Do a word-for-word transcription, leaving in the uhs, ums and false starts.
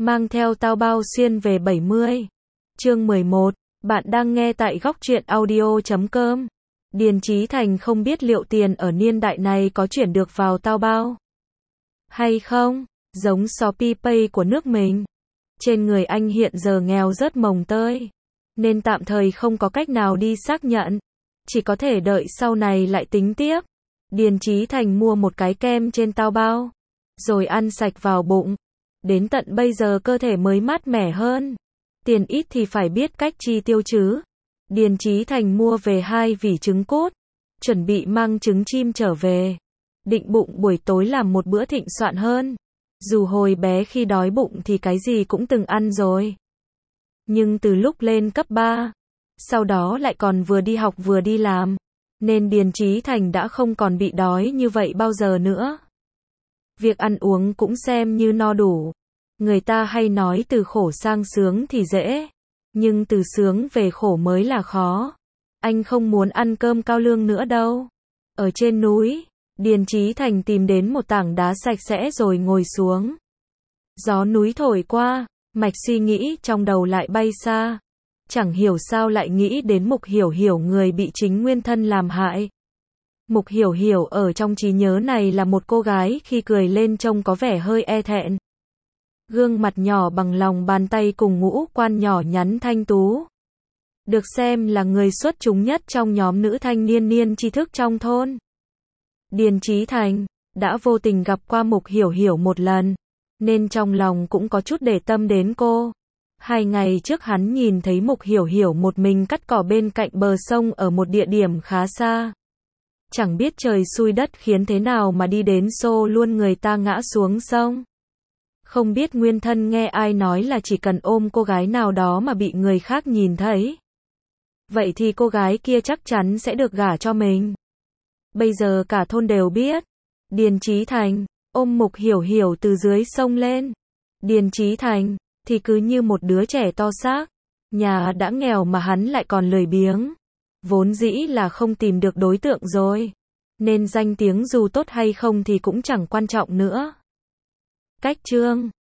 Mang theo tao bao xuyên về bảy mươi. Chương mười một. Bạn đang nghe tại góc truyện audio chấm com. Điền Chí Thành không biết liệu tiền ở niên đại này có chuyển được vào tao bao hay không, giống Shopee Pay của nước mình. Trên người anh hiện giờ nghèo rớt mồng tơi, nên tạm thời không có cách nào đi xác nhận, chỉ có thể đợi sau này lại tính tiếp. Điền Chí Thành mua một cái kem trên tao bao, rồi ăn sạch vào bụng. Đến tận bây giờ cơ thể mới mát mẻ hơn. Tiền ít thì phải biết cách chi tiêu chứ. Điền Chí Thành mua về hai vỉ trứng cút, chuẩn bị mang trứng chim trở về. Định bụng buổi tối làm một bữa thịnh soạn hơn. Dù hồi bé khi đói bụng thì cái gì cũng từng ăn rồi. Nhưng từ lúc lên cấp ba, sau đó lại còn vừa đi học vừa đi làm, nên Điền Chí Thành đã không còn bị đói như vậy bao giờ nữa. Việc ăn uống cũng xem như no đủ. Người ta hay nói từ khổ sang sướng thì dễ, nhưng từ sướng về khổ mới là khó. Anh không muốn ăn cơm cao lương nữa đâu. Ở trên núi, Điền Chí Thành tìm đến một tảng đá sạch sẽ rồi ngồi xuống. Gió núi thổi qua, mạch suy nghĩ trong đầu lại bay xa. Chẳng hiểu sao lại nghĩ đến Mục Hiểu Hiểu, người bị chính nguyên thân làm hại. Mục Hiểu Hiểu ở trong trí nhớ này là một cô gái khi cười lên trông có vẻ hơi e thẹn. Gương mặt nhỏ bằng lòng bàn tay cùng ngũ quan nhỏ nhắn thanh tú. Được xem là người xuất chúng nhất trong nhóm nữ thanh niên niên tri thức trong thôn. Điền Chí Thành đã vô tình gặp qua Mục Hiểu Hiểu một lần, nên trong lòng cũng có chút để tâm đến cô. Hai ngày trước hắn nhìn thấy Mục Hiểu Hiểu một mình cắt cỏ bên cạnh bờ sông ở một địa điểm khá xa. Chẳng biết trời xui đất khiến thế nào mà đi đến xô luôn người ta ngã xuống sông. Không biết nguyên thân nghe ai nói là chỉ cần ôm cô gái nào đó mà bị người khác nhìn thấy, vậy thì cô gái kia chắc chắn sẽ được gả cho mình. Bây giờ cả thôn đều biết. Điền Chí Thành ôm Mục Hiểu Hiểu từ dưới sông lên. Điền Chí Thành thì cứ như một đứa trẻ to xác. Nhà đã nghèo mà hắn lại còn lười biếng. Vốn dĩ là không tìm được đối tượng rồi, nên danh tiếng dù tốt hay không thì cũng chẳng quan trọng nữa. Cách chương